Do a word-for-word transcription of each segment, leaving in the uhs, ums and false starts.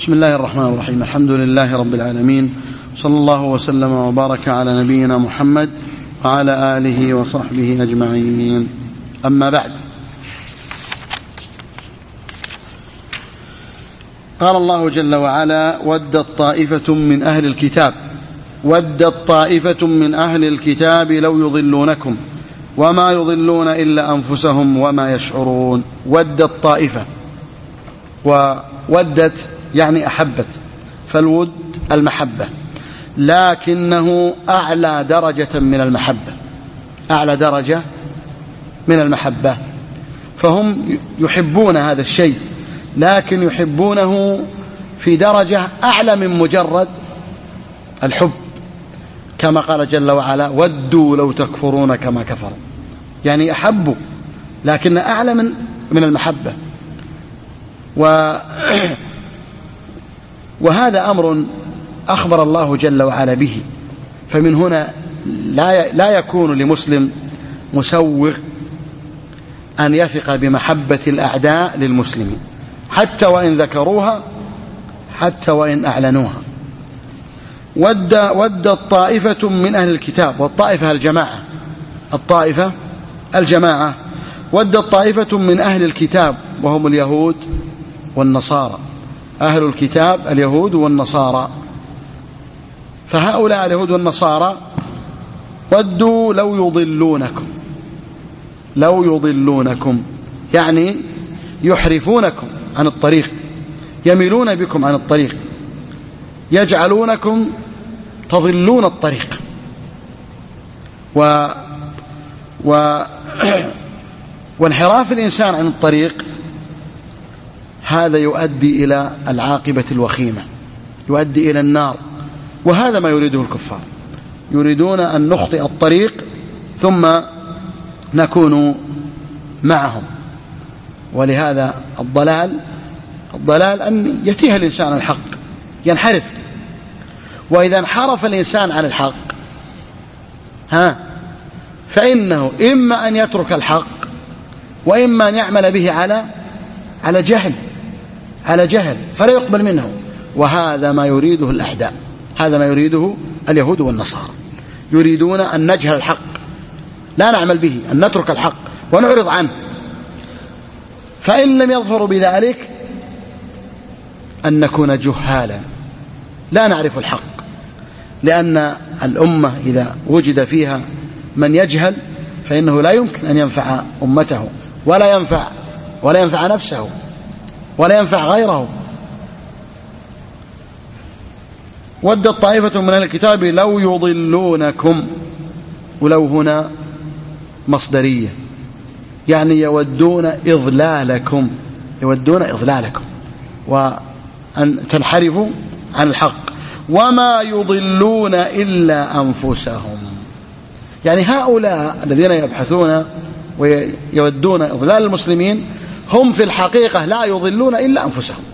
بسم الله الرحمن الرحيم. الحمد لله رب العالمين، صلى الله وسلم وبارك على نبينا محمد وعلى آله وصحبه أجمعين. أما بعد، قال الله جل وعلا: ودت طائفة من أهل الكتاب ودت طائفة من أهل الكتاب لو يضلونكم وما يضلون إلا أنفسهم وما يشعرون. ودت طائفة، وودت يعني أحبت، فالود المحبة، لكنه أعلى درجة من المحبة، أعلى درجة من المحبة. فهم يحبون هذا الشيء، لكن يحبونه في درجة أعلى من مجرد الحب، كما قال جل وعلا: ودوا لو تكفرون كما كفروا. يعني أحبوا، لكن أعلى من من المحبة. و وهذا أمر أخبر الله جل وعلا به، فمن هنا لا لا يكون لمسلم مسوغ أن يثق بمحبة الأعداء للمسلمين، حتى وإن ذكروها، حتى وإن أعلنوها. ود ودت طائفة من أهل الكتاب، والطائفة الجماعة، الطائفة الجماعة. ودت طائفة من أهل الكتاب وهم اليهود والنصارى، أهل الكتاب اليهود والنصارى. فهؤلاء اليهود والنصارى ودوا لو يضلونكم، لو يضلونكم يعني يحرفونكم عن الطريق، يميلون بكم عن الطريق، يجعلونكم تضلون الطريق. و... و... وانحراف الإنسان عن الطريق هذا يؤدي إلى العاقبة الوخيمة، يؤدي إلى النار. وهذا ما يريده الكفار، يريدون أن نخطئ الطريق ثم نكون معهم. ولهذا الضلال الضلال أن يتيه الإنسان الحق، ينحرف. وإذا انحرف الإنسان عن الحق ها فإنه إما أن يترك الحق، وإما أن يعمل به على على جهل على جهل فلا يقبل منه. وهذا ما يريده الأعداء، هذا ما يريده اليهود والنصارى، يريدون أن نجهل الحق، لا نعمل به، أن نترك الحق ونعرض عنه. فإن لم يظفروا بذلك أن نكون جهالا، لا نعرف الحق. لأن الأمة إذا وجد فيها من يجهل فإنه لا يمكن أن ينفع أمته، ولا ينفع ولا ينفع نفسه، ولا ينفع غيره. ودت طائفة من أهل الكتاب لو يضلونكم، ولو هنا مصدرية، يعني يودون إضلالكم، يودون إضلالكم وأن تنحرفوا عن الحق. وما يضلون إلا أنفسهم، يعني هؤلاء الذين يبحثون ويودون إضلال المسلمين هم في الحقيقة لا يضلون إلا أنفسهم.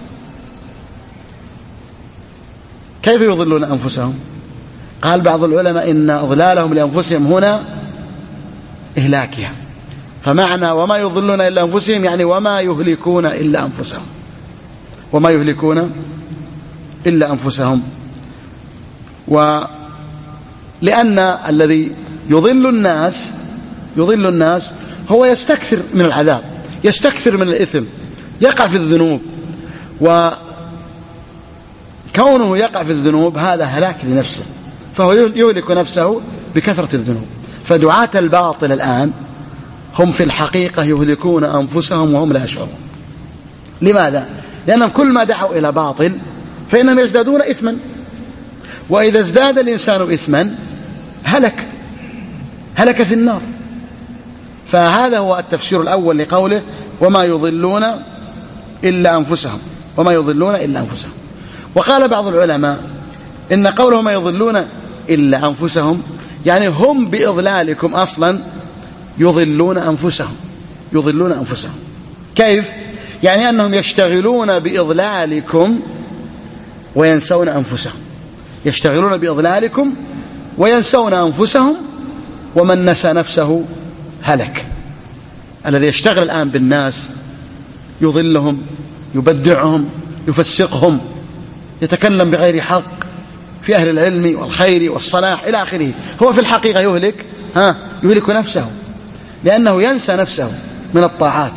كيف يضلون أنفسهم؟ قال بعض العلماء إن إضلالهم لأنفسهم هنا إهلاكها، فمعنى وما يضلون إلا أنفسهم يعني وما يهلكون إلا أنفسهم، وما يهلكون إلا أنفسهم. ولأن الذي يضل الناس يضل الناس هو يستكثر من العذاب، يستكثر من الإثم، يقع في الذنوب، وكونه يقع في الذنوب هذا هلاك لنفسه، فهو يهلك نفسه بكثرة الذنوب. فدعاة الباطل الآن هم في الحقيقة يهلكون أنفسهم وهم لا يشعرون. لماذا؟ لأنهم كل ما دعوا إلى باطل فإنهم يزدادون إثما، وإذا ازداد الإنسان إثما هلك هلك في النار. فهذا هو التفسير الأول لقوله وما يضلون إلا أنفسهم، وما يضلون إلا أنفسهم. وقال بعض العلماء إن قوله ما يضلون إلا أنفسهم يعني هم بإضلالكم أصلا يضلون أنفسهم، يضلون أنفسهم. كيف؟ يعني أنهم يشتغلون بإضلالكم وينسون أنفسهم، يشتغلون بإضلالكم وينسون أنفسهم، ومن نسى نفسه هلك. الذي يشتغل الآن بالناس يضلهم، يبدعهم، يفسقهم، يتكلم بغير حق في أهل العلم والخير والصلاح إلى آخره، هو في الحقيقة يهلك ها يهلك نفسه، لأنه ينسى نفسه من الطاعات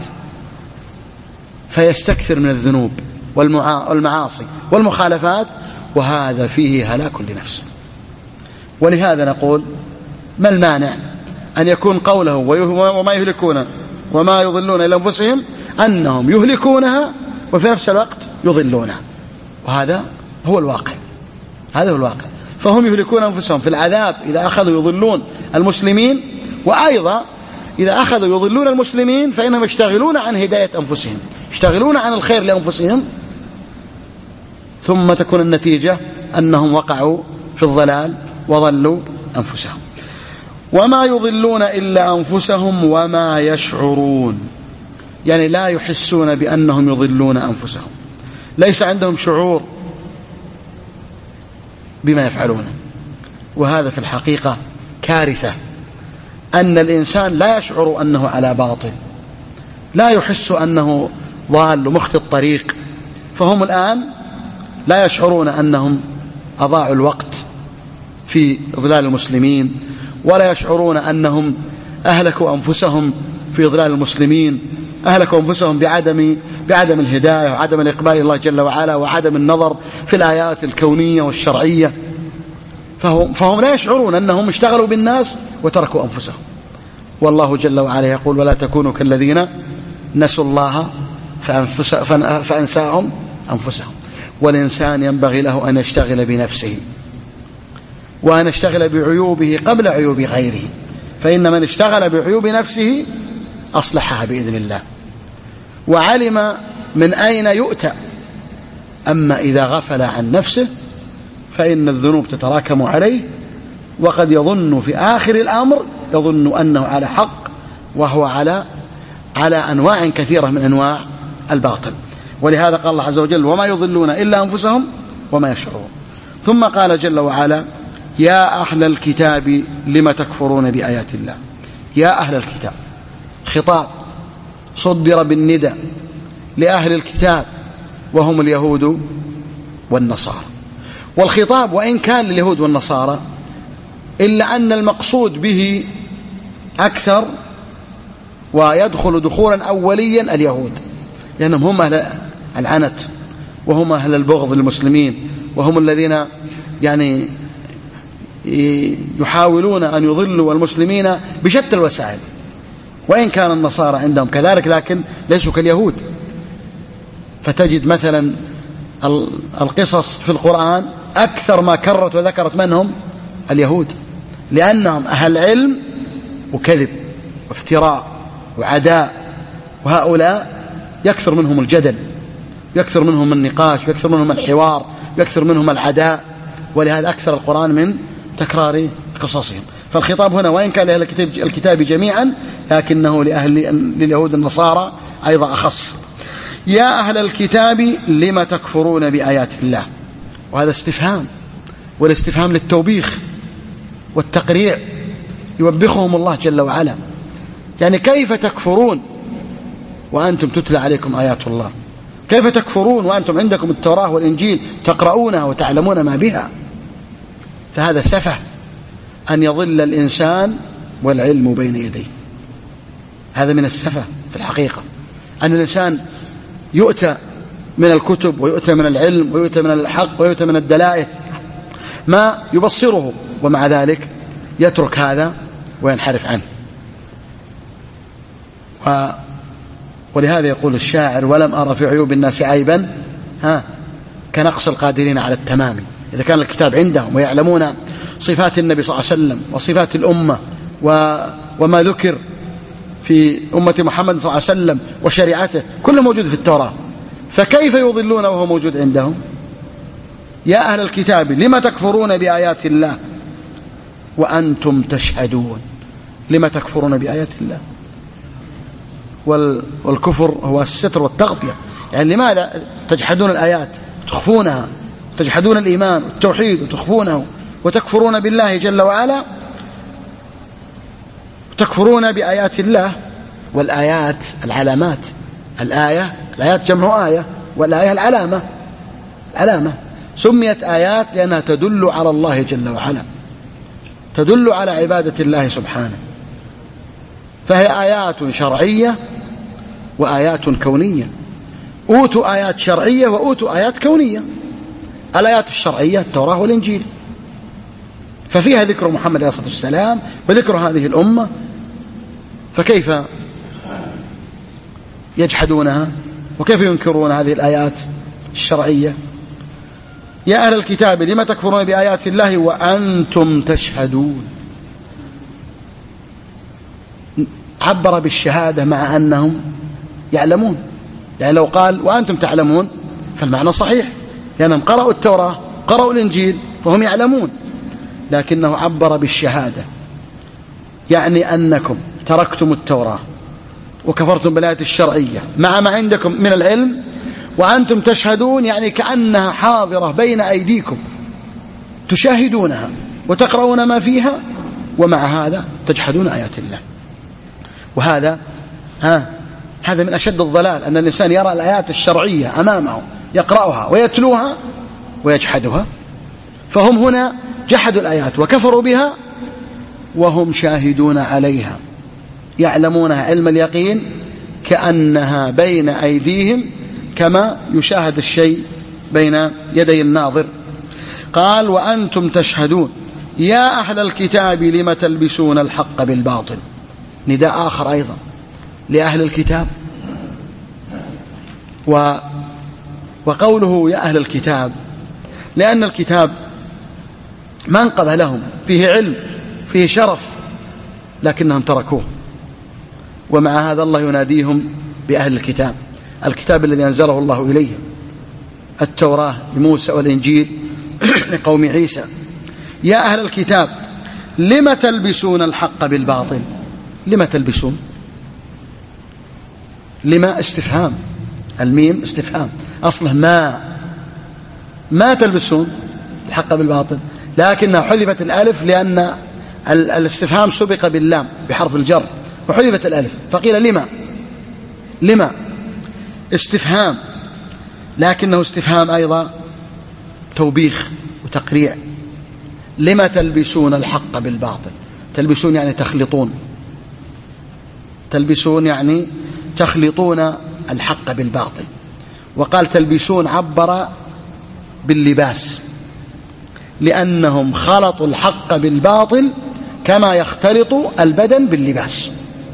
فيستكثر من الذنوب والمعاصي والمخالفات، وهذا فيه هلاك لنفسه. ولهذا نقول ما المانع أن يكون قوله وما يهلكون وما يضلون إلا أنفسهم أنهم يهلكونها وفي نفس الوقت يضلونها، وهذا هو الواقع، هذا هو الواقع. فهم يهلكون أنفسهم في العذاب إذا أخذوا يضلون المسلمين، وأيضا إذا أخذوا يضلون المسلمين فإنهم يشتغلون عن هداية أنفسهم، يشتغلون عن الخير لأنفسهم، ثم تكون النتيجة أنهم وقعوا في الضلال وضلوا أنفسهم. وما يضلون إلا أنفسهم وما يشعرون، يعني لا يحسون بأنهم يضلون أنفسهم، ليس عندهم شعور بما يفعلون. وهذا في الحقيقة كارثة، أن الإنسان لا يشعر أنه على باطل، لا يحس أنه ضال ومخطئ الطريق. فهم الآن لا يشعرون أنهم أضاعوا الوقت في إضلال المسلمين، ولا يشعرون أنهم أهلكوا أنفسهم في إضلال المسلمين، أهلكوا أنفسهم بعدم بعدم الهداية وعدم الإقبال الله جل وعلا وعدم النظر في الآيات الكونية والشرعية. فهم, فهم لا يشعرون أنهم اشتغلوا بالناس وتركوا أنفسهم. والله جل وعلا يقول ولا تكونوا كالذين نسوا الله فأنساهم أنفسهم. والإنسان ينبغي له أن يشتغل بنفسه وأن يشتغل بعيوبه قبل عيوب غيره، فإن من اشتغل بعيوب نفسه أصلحها بإذن الله وعلم من أين يؤتى. أما إذا غفل عن نفسه فإن الذنوب تتراكم عليه، وقد يظن في آخر الأمر يظن أنه على حق وهو على على أنواع كثيرة من أنواع الباطل. ولهذا قال الله عز وجل وما يضلون إلا أنفسهم وما يشعرون. ثم قال جل وعلا يا أهل الكتاب لم تكفرون بآيات الله. يا أهل الكتاب، خطاب صدر بالندى لأهل الكتاب وهم اليهود والنصارى. والخطاب وإن كان لليهود والنصارى إلا أن المقصود به أكثر ويدخل دخولا أوليا اليهود، لأنهم هم أهل العنت وهم أهل البغض للمسلمين، وهم الذين يعني يحاولون أن يضلوا المسلمين بشتى الوسائل. وإن كان النصارى عندهم كذلك لكن ليسوا كاليهود. فتجد مثلا القصص في القرآن أكثر ما كرت وذكرت منهم اليهود، لأنهم أهل علم وكذب وافتراء وعداء، وهؤلاء يكثر منهم الجدل، يكثر منهم النقاش، يكثر منهم الحوار، يكثر منهم العداء. ولهذا أكثر القرآن من تكرار قصصهم. فالخطاب هنا وإن كان لأهل الكتاب جميعا لكنه لأهل لليهود النصارى أيضا أخص. يا أهل الكتاب لم تكفرون بآيات الله. وهذا استفهام، والاستفهام للتوبيخ والتقريع، يوبخهم الله جل وعلا. يعني كيف تكفرون وأنتم تتلى عليكم آيات الله؟ كيف تكفرون وأنتم عندكم التوراة والإنجيل تقرؤونها وتعلمون ما بها؟ فهذا سفه أن يضل الإنسان والعلم بين يديه. هذا من السفه في الحقيقة، أن الإنسان يؤتى من الكتب ويؤتى من العلم ويؤتى من الحق ويؤتى من الدلائل ما يبصره، ومع ذلك يترك هذا وينحرف عنه. و ولهذا يقول الشاعر ولم أرى في عيوب الناس عيبا ها كنقص القادرين على التمام. إذا كان الكتاب عندهم ويعلمون صفات النبي صلى الله عليه وسلم وصفات الأمة و... وما ذكر في أمة محمد صلى الله عليه وسلم وشريعته كله موجود في التوراة، فكيف يضلون وهو موجود عندهم؟ يا أهل الكتاب لما تكفرون بآيات الله وأنتم تشهدون. لما تكفرون بآيات الله؟ والكفر هو الستر والتغطية. يعني لماذا تجحدون الآيات تخفونها، تجحدون الإيمان والتوحيد وتخفونه، وتكفرون بالله جل وعلا، تكفرون بآيات الله. والآيات العلامات، الآية الآيات جمع آية، والآية العلامة، العلامة. سميت آيات لأنها تدل على الله جل وعلا، تدل على عبادة الله سبحانه، فهي آيات شرعية وآيات كونية. أوتوا آيات شرعية وأوتوا آيات كونية. الآيات الشرعية التوراة والإنجيل، ففيها ذكر محمد عليه الصلاة والسلام وذكر هذه الأمة، فكيف يجحدونها وكيف ينكرون هذه الآيات الشرعية؟ يا أهل الكتاب لم تكفرون بآيات الله وأنتم تشهدون. عبر بالشهادة مع أنهم يعلمون، يعني لو قال وأنتم تعلمون فالمعنى صحيح، لأنهم يعني قرأوا التوراة قرأوا الإنجيل فهم يعلمون، لكنه عبر بالشهادة، يعني أنكم تركتم التوراة وكفرتم بالآيات الشرعية مع ما عندكم من العلم، وأنتم تشهدون يعني كأنها حاضرة بين أيديكم تشاهدونها وتقرؤون ما فيها، ومع هذا تجحدون آيات الله. وهذا ها هذا من أشد الضلال، أن الإنسان يرى الآيات الشرعية أمامه يقرأها ويتلوها ويجحدها. فهم هنا جحدوا الآيات وكفروا بها وهم شاهدون عليها، يعلمونها علم اليقين كأنها بين أيديهم كما يشاهد الشيء بين يدي الناظر. قال وأنتم تشهدون يا أهل الكتاب لم تلبسون الحق بالباطل. نداء آخر أيضا لأهل الكتاب. و وقوله يا أهل الكتاب لأن الكتاب منقبة لهم، فيه علم فيه شرف، لكنهم تركوه، ومع هذا الله يناديهم بأهل الكتاب، الكتاب الذي أنزله الله إليهم، التوراة لموسى والإنجيل لقوم عيسى. يا أهل الكتاب لم تلبسون الحق بالباطل. لم تلبسون؟ لما استفهام، الميم استفهام، أصله ما ما تلبسون الحق بالباطل، لكنها حذفت الألف لأن الاستفهام سبق باللام بحرف الجر وحذفت الألف فقيل لما. لما استفهام، لكنه استفهام أيضا توبيخ وتقريع. لما تلبسون الحق بالباطل؟ تلبسون يعني تخلطون، تلبسون يعني تخلطون الحق بالباطل. وقال تلبسون عبر باللباس، لأنهم خلطوا الحق بالباطل كما يختلط البدن باللباس.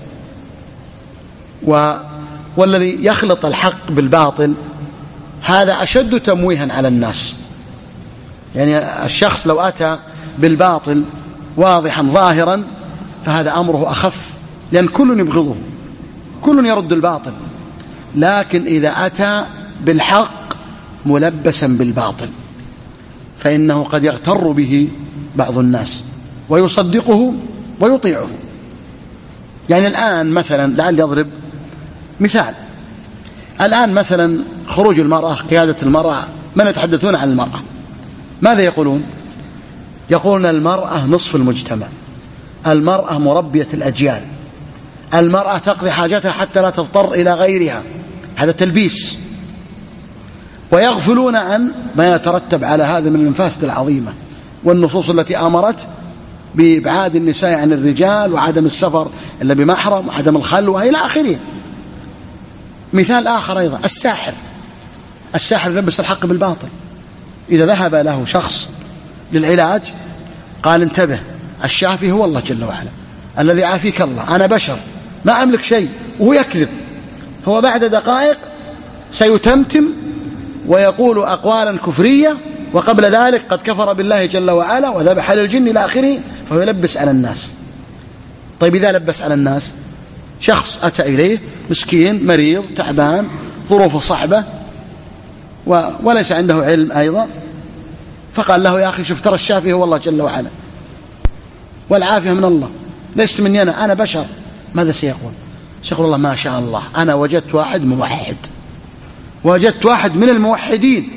و والذي يخلط الحق بالباطل هذا أشد تمويها على الناس. يعني الشخص لو أتى بالباطل واضحا ظاهرا فهذا أمره أخف، لأن كل يبغضه، كل يرد الباطل. لكن إذا أتى بالحق ملبسا بالباطل فإنه قد يغتر به بعض الناس ويصدقه ويطيعه. يعني الآن مثلا لعل يضرب مثال، الآن مثلا خروج المرأة، قيادة المرأة، من يتحدثون عن المرأة ماذا يقولون؟ يقولون المرأة نصف المجتمع، المرأة مربية الأجيال، المرأة تقضي حاجتها حتى لا تضطر إلى غيرها. هذا تلبيس، ويغفلون عن ما يترتب على هذا من المفاسد العظيمة والنصوص التي أمرت بإبعاد النساء عن الرجال وعدم السفر إلا بمحرم وعدم الخلوة إلى آخره. مثال آخر أيضا الساحر، الساحر يلبس الحق بالباطل. إذا ذهب له شخص للعلاج قال انتبه الشافي هو الله جل وعلا، الذي عافيك الله، أنا بشر ما أملك شيء، وهو يكذب. هو بعد دقائق سيتمتم ويقول أقوالا كفرية، وقبل ذلك قد كفر بالله جل وعلا وذبح للجن إلى آخره، فهو يلبس على الناس. طيب إذا لبس على الناس شخص أتى إليه مسكين مريض تعبان ظروفه صعبة وليس عنده علم أيضا، فقال له يا أخي شوف ترى الشافي هو الله جل وعلا والعافية من الله، ليست مني أنا، أنا بشر. ماذا سيقول؟ سيقول الله ما شاء الله أنا وجدت واحد موحد، وجدت واحد من الموحدين،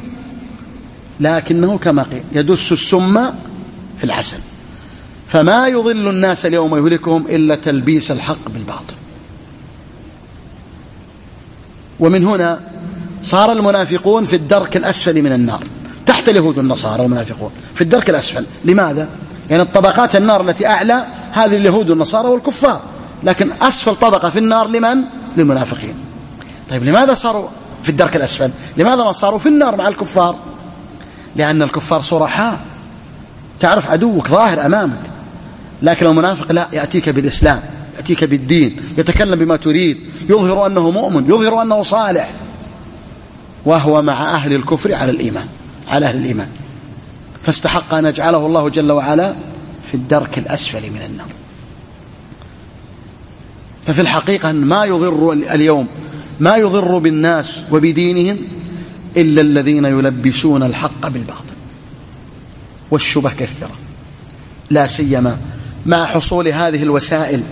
لكنه كما قيل يدس السم في العسل. فما يضل الناس اليوم يهلكهم إلا تلبيس الحق بالباطل. ومن هنا صار المنافقون في الدرك الأسفل من النار، تحت تحت اليهود والنصارى والمنافقون في الدرك الأسفل. لماذا؟ يعني الطبقات النار التي أعلى هذه اليهود والنصارى والكفار، لكن أسفل طبقة في النار لمن؟ للمنافقين. طيب لماذا صاروا في الدرك الأسفل؟ لماذا ما صاروا في النار مع الكفار؟ لأن الكفار صرحاء، تعرف عدوك ظاهر أمامك، لكن المنافق لا، يأتيك بالإسلام، يأتيك بالدين، يتكلم بما تريد، يظهر أنه مؤمن، يظهر أنه صالح، وهو مع أهل الكفر على الإيمان، على أهل الإيمان، فاستحق أن يجعله الله جل وعلا في الدرك الأسفل من النار. ففي الحقيقة ما يضر اليوم ما يضر بالناس وبدينهم إلا الذين يلبسون الحق بالباطل، والشبه كثيرة، لا سيما مع حصول هذه الوسائل.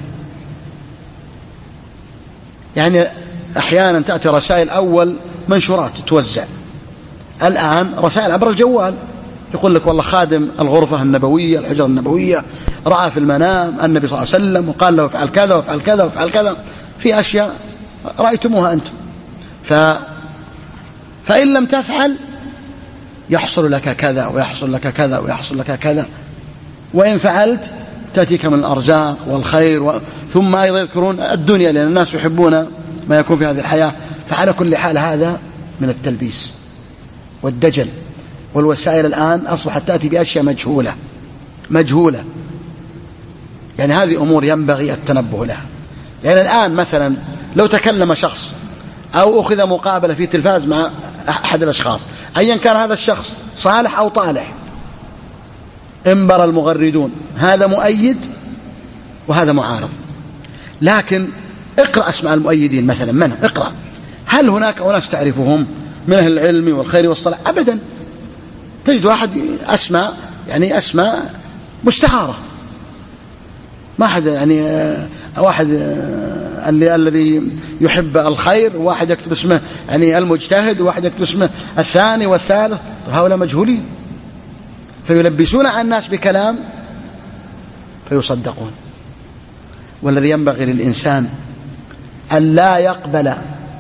يعني أحيانا تأتي رسائل أول منشورات توزع، الآن رسائل عبر الجوال، يقول لك والله خادم الغرفة النبوية الحجرة النبوية رأى في المنام النبي صلى الله عليه وسلم وقال له افعل كذا وافعل كذا وافعل كذا، في أشياء رأيتموها أنتم، ف... فإن لم تفعل يحصل لك كذا ويحصل لك كذا ويحصل لك كذا، وإن فعلت تأتيك من الأرزاق والخير و... ثم أيضا يذكرون الدنيا، لأن الناس يحبون ما يكون في هذه الحياة. فعلى كل حال هذا من التلبيس والدجل، والوسائل الآن أصبحت تأتي بأشياء مجهولة مجهولة يعني هذه أمور ينبغي التنبه لها. يعني الآن مثلا لو تكلم شخص أو أخذ مقابلة في تلفاز مع أحد الأشخاص أيا كان هذا الشخص صالح أو طالح، انبر المغردون هذا مؤيد وهذا معارض، لكن اقرأ اسماء المؤيدين مثلا، من اقرأ، هل هناك أناس تعرفهم من أهل العلم والخير والصلاح؟ أبدا، تجد واحد أسماء يعني أسماء مستعارة، ما حد يعني واحد اللي الذي يحب الخير، وواحد يكتب اسمه يعني المجتهد، وواحد يكتب اسمه الثاني والثالث، هؤلاء مجهولين، فيلبسون على الناس بكلام فيصدقون. والذي ينبغي للإنسان أن لا يقبل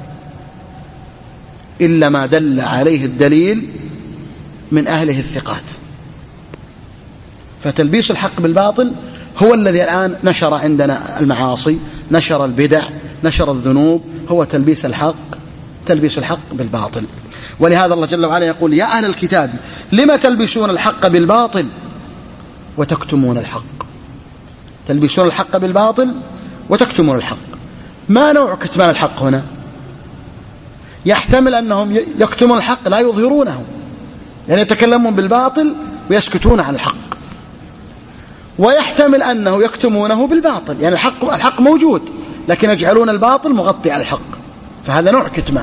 إلا ما دل عليه الدليل من أهله الثقات. فتلبيس الحق بالباطل هو الذي الآن نشر عندنا المعاصي، نشر البدع، نشر الذنوب، هو تلبيس الحق تلبيس الحق بالباطل. ولهذا الله جل وعلا يقول يا أهل الكتاب لما تلبسون الحق بالباطل وتكتمون الحق. تلبسون الحق بالباطل وتكتمون الحق. ما نوع كتمان الحق هنا؟ يحتمل أنهم يكتمون الحق لا يظهرونه، يعني يتكلمون بالباطل ويسكتون عن الحق، ويحتمل أنه يكتمونه بالباطل، يعني الحق, الحق موجود لكن يجعلون الباطل مغطي على الحق، فهذا نوع كتمان،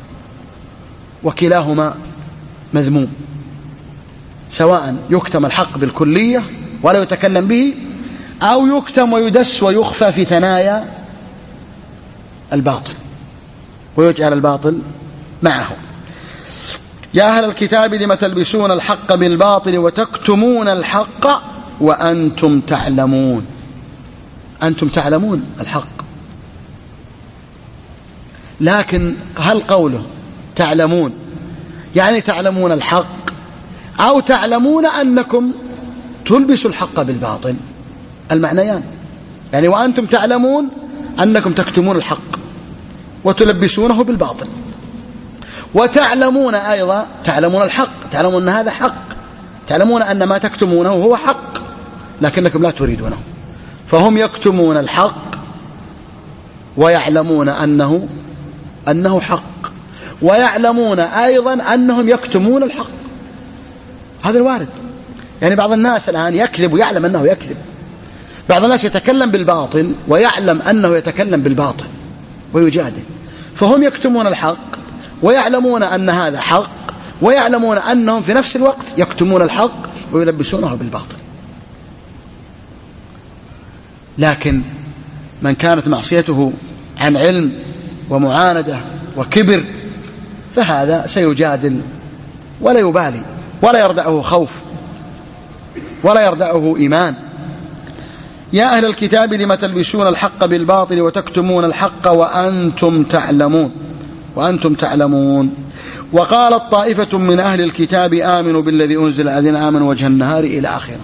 وكلاهما مذموم، سواء يكتم الحق بالكلية ولا يتكلم به، أو يكتم ويدس ويخفى في ثنايا الباطل ويجعل الباطل معه. يا أهل الكتاب لم تلبسون الحق بالباطل وتكتمون الحق وأنتم تعلمون. أنتم تعلمون الحق، لكن هل قوله تعلمون يعني تعلمون الحق أو تعلمون أنكم تلبسوا الحق بالباطل؟ المعنيان، يعني وأنتم تعلمون أنكم تكتمون الحق وتلبسونه بالباطل، وتعلمون أيضا تعلمون الحق، تعلمون أن هذا حق، تعلمون أن ما تكتمونه هو حق لكنكم لا تريدونه. فهم يكتمون الحق ويعلمون أنه أنه حق، ويعلمون أيضا أنهم يكتمون الحق. هذا الوارد. يعني بعض الناس الآن يكذب ويعلم أنه يكذب، بعض الناس يتكلم بالباطل ويعلم أنه يتكلم بالباطل ويجادل. فهم يكتمون الحق ويعلمون أن هذا حق، ويعلمون أنهم في نفس الوقت يكتمون الحق ويلبسونه بالباطل. لكن من كانت معصيته عن علم ومعاندة وكبر فهذا سيجادل ولا يبالي ولا يردعه خوف ولا يردعه إيمان. يا أهل الكتاب لم تلبسون الحق بالباطل وتكتمون الحق وأنتم تعلمون وأنتم تعلمون وقالت طائفة من أهل الكتاب آمنوا بالذي أنزل على الذين آمنوا وجه النهار إلى آخره.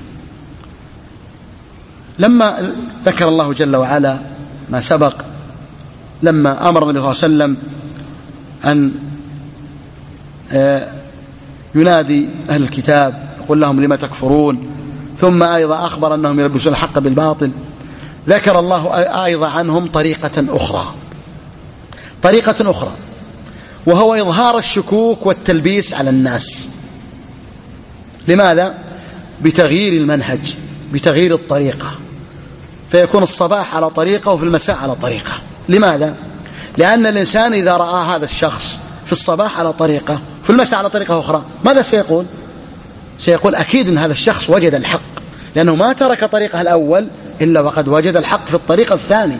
لما ذكر الله جل وعلا ما سبق، لما أمر النبي صلى الله عليه وسلم أن ينادي أهل الكتاب يقول لهم لما تكفرون، ثم أيضا أخبر أنهم يلبسون الحق بالباطل، ذكر الله أيضا عنهم طريقة أخرى طريقة أخرى وهو إظهار الشكوك والتلبيس على الناس. لماذا؟ بتغيير المنهج، بتغيير الطريقة، فيكون الصباح على طريقة وفي المساء على طريقة. لماذا؟ لأن الإنسان إذا رأى هذا الشخص في الصباح على طريقة في المساء على طريقة أخرى ماذا سيقول؟ سيقول أكيد أن هذا الشخص وجد الحق، لأنه ما ترك طريقه الأول إلا وقد وجد الحق في الطريق الثاني.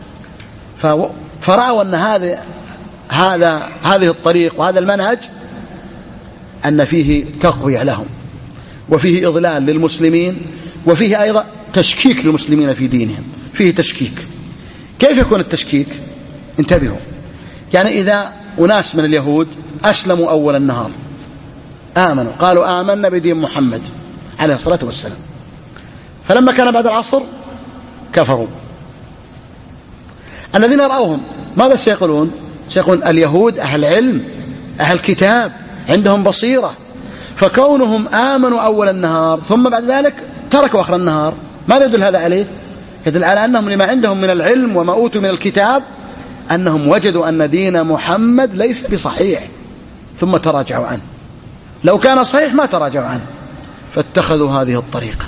فرأوا أن هذا هذا هذه الطريق وهذا المنهج أن فيه تقوية لهم، وفيه إضلال للمسلمين، وفيه أيضا تشكيك للمسلمين في دينهم، فيه تشكيك. كيف يكون التشكيك؟ انتبهوا، يعني إذا أناس من اليهود أسلموا أول النهار، آمنوا، قالوا آمنا بدين محمد عليه الصلاة والسلام، فلما كان بعد العصر كفروا. الذين رأوهم ماذا سيقولون؟ سيقولون اليهود أهل علم، أهل كتاب، عندهم بصيرة، فكونهم آمنوا أول النهار ثم بعد ذلك تركوا آخر النهار، ماذا يدل هذا عليه؟ يدل على أنهم لما عندهم من العلم وما أوتوا من الكتاب أنهم وجدوا أن دين محمد ليس بصحيح ثم تراجعوا عنه. لو كان صحيح ما تراجعوا عنه، فاتخذوا هذه الطريقة.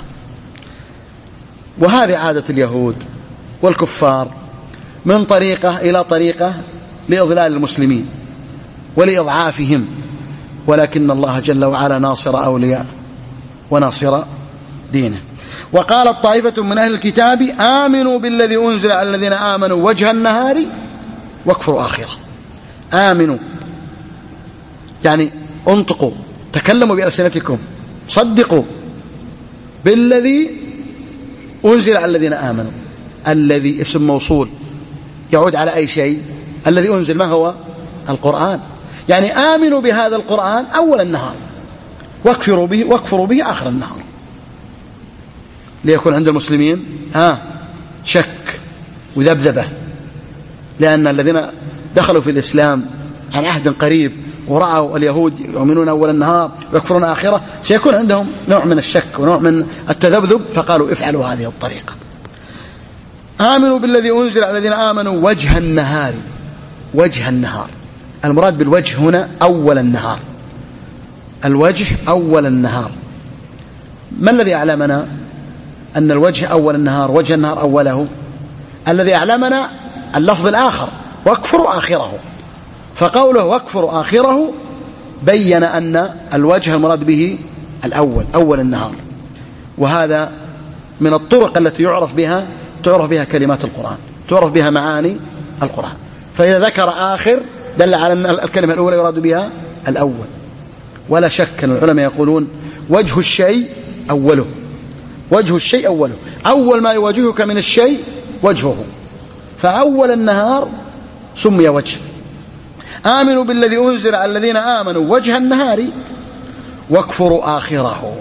وهذه عادة اليهود والكفار، من طريقة إلى طريقة لإضلال المسلمين ولإضعافهم، ولكن الله جل وعلا ناصر أولياء وناصر دينه. وقالت طائفة من أهل الكتاب آمنوا بالذي أنزل على الذين آمنوا وجه النهار واكفروا آخره. آمنوا يعني انطقوا، تكلموا بألسنتكم، صدقوا بالذي أنزل على الذين آمنوا. الذي اسم موصول يعود على أي شيء؟ الذي أنزل ما هو؟ القرآن. يعني آمنوا بهذا القرآن أول النهار واكفروا به واكفروا به آخر النهار، ليكون عند المسلمين ها شك وذبذبة، لأن الذين دخلوا في الإسلام عن عهد قريب ورأوا اليهود يؤمنون أول النهار ويكفرون آخره سيكون عندهم نوع من الشك ونوع من التذبذب، فقالوا افعلوا هذه الطريقة. آمنوا بالذي أنزل على الذين آمنوا وجه النهار. وجه النهار، المراد بالوجه هنا أول النهار، الوجه أول النهار. ما الذي أعلمنا أن الوجه أول النهار، وجه النهار أوله؟ الذي أعلمنا اللفظ الآخر واكفروا آخره، فقوله واكفروا آخره بين أن الوجه المراد به الأول، أول النهار. وهذا من الطرق التي يعرف بها تعرف بها كلمات القرآن، تعرف بها معاني القرآن. فإذا ذكر آخر دل على أن الكلمة الأولى يراد بها الأول. ولا شك أن العلماء يقولون وجه الشيء أوله، وجه الشيء أوله، أول ما يواجهك من الشيء وجهه، فأول النهار سمي وجه. آمنوا بالذي أنزل على الذين آمنوا وجه النهار واكفروا آخره.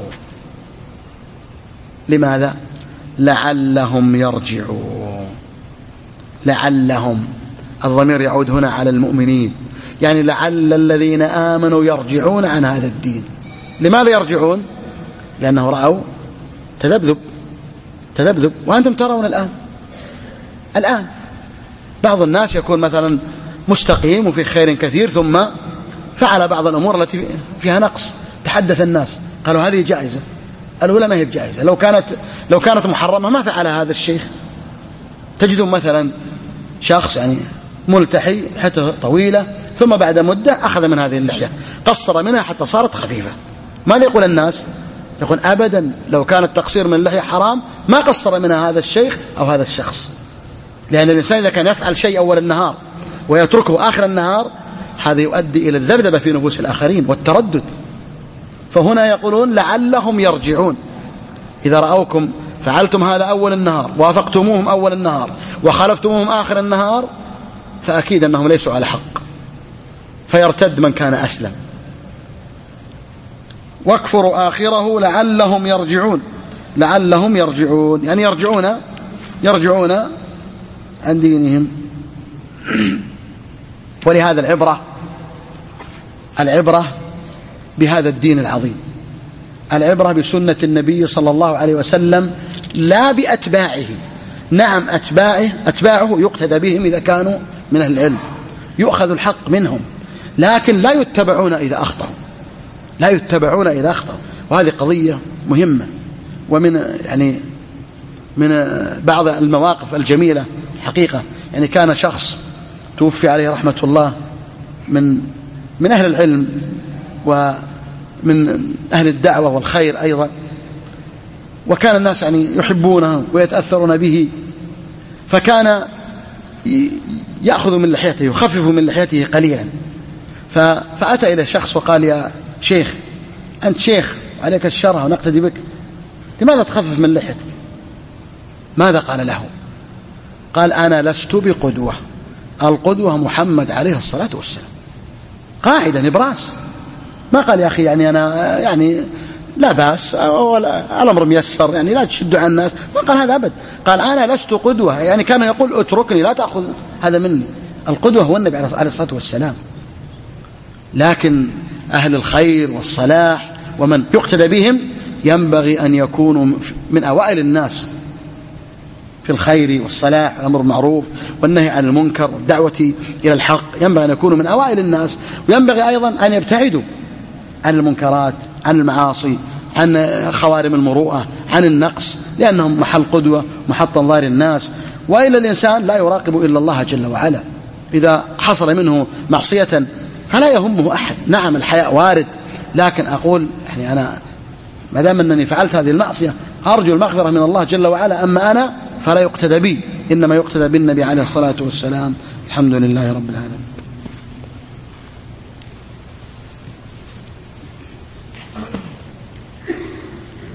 لماذا؟ لعلهم يرجعون. لعلهم، الضمير يعود هنا على المؤمنين، يعني لعل الذين آمنوا يرجعون عن هذا الدين. لماذا يرجعون؟ لأنه رأوا تذبذب تذبذب وأنتم ترون الآن الآن بعض الناس يكون مثلا مستقيم وفي خير كثير ثم فعل بعض الأمور التي فيها نقص، تحدث الناس قالوا هذه جائزة، الأولى ما هي بجائزة، لو كانت لو كانت محرمة ما فعل هذا الشيخ. تجدون مثلا شخص يعني ملتحي حتى طويلة ثم بعد مدة أخذ من هذه اللحية قصر منها حتى صارت خفيفة، ماذا يقول الناس؟ يقول أبدا لو كان التقصير من اللحية حرام ما قصر منها هذا الشيخ أو هذا الشخص. لأن الإنسان إذا كان يفعل شيء أول النهار ويتركه آخر النهار هذا يؤدي إلى الذبذبة في نفوس الآخرين والتردد. فهنا يقولون لعلهم يرجعون، إذا رأوكم فعلتم هذا أول النهار وافقتموهم أول النهار وخالفتموهم آخر النهار فأكيد أنهم ليسوا على حق، فيرتد من كان أسلم واكفروا آخره لعلهم يرجعون، لعلهم يرجعون يعني يرجعون يرجعون عن دينهم. ولهذا العبرة العبرة بهذا الدين العظيم، العبرة بسنة النبي صلى الله عليه وسلم لا بأتباعه. نعم أتباعه أتباعه يقتدى بهم إذا كانوا من أهل العلم، يؤخذ الحق منهم، لكن لا يتبعون إذا أخطأوا، لا يتبعون إذا أخطأوا. وهذه قضية مهمة. ومن يعني من بعض المواقف الجميلة حقيقة، يعني كان شخص توفي عليه رحمة الله من من أهل العلم ومن أهل الدعوة والخير أيضا، وكان الناس يعني يحبونه ويتأثرون به، فكان يأخذ من لحيته يخفف من لحيته قليلا. فأتى إلى شخص وقال: يا شيخ، أنت شيخ عليك الشرع ونقتدي بك، لماذا تخفف من لحيتك؟ ماذا قال له؟ قال: أنا لست بقدوة، القدوة محمد عليه الصلاة والسلام. قاعدة نبراس، ما قال: يا أخي يعني أنا يعني لا بأس، الأمر ميسر، يعني لا تشد عن الناس، ما قال هذا أبد. قال: أنا لست قدوة، يعني كان يقول اتركني، لا تأخذ هذا مني. القدوة هو النبي عليه الصلاة والسلام. لكن أهل الخير والصلاح ومن يقتدى بهم ينبغي أن يكونوا من أوائل الناس في الخير والصلاح والأمر بالمعروف والنهي عن المنكر والدعوة إلى الحق، ينبغي أن يكونوا من أوائل الناس. وينبغي أيضا أن يبتعدوا عن المنكرات، عن المعاصي، عن خوارم المروءة، عن النقص، لأنهم محل قدوة، محط انظار الناس. وإلا الإنسان لا يراقب إلا الله جل وعلا. إذا حصل منه معصية فلا يهمه أحد. نعم الحياء وارد، لكن أقول يعني أنا ما دام أنني فعلت هذه المعصية أرجو المغفرة من الله جل وعلا، أما أنا فلا يقتدى بي، إنما يقتدى بالنبي عليه الصلاة والسلام. الحمد لله رب العالمين.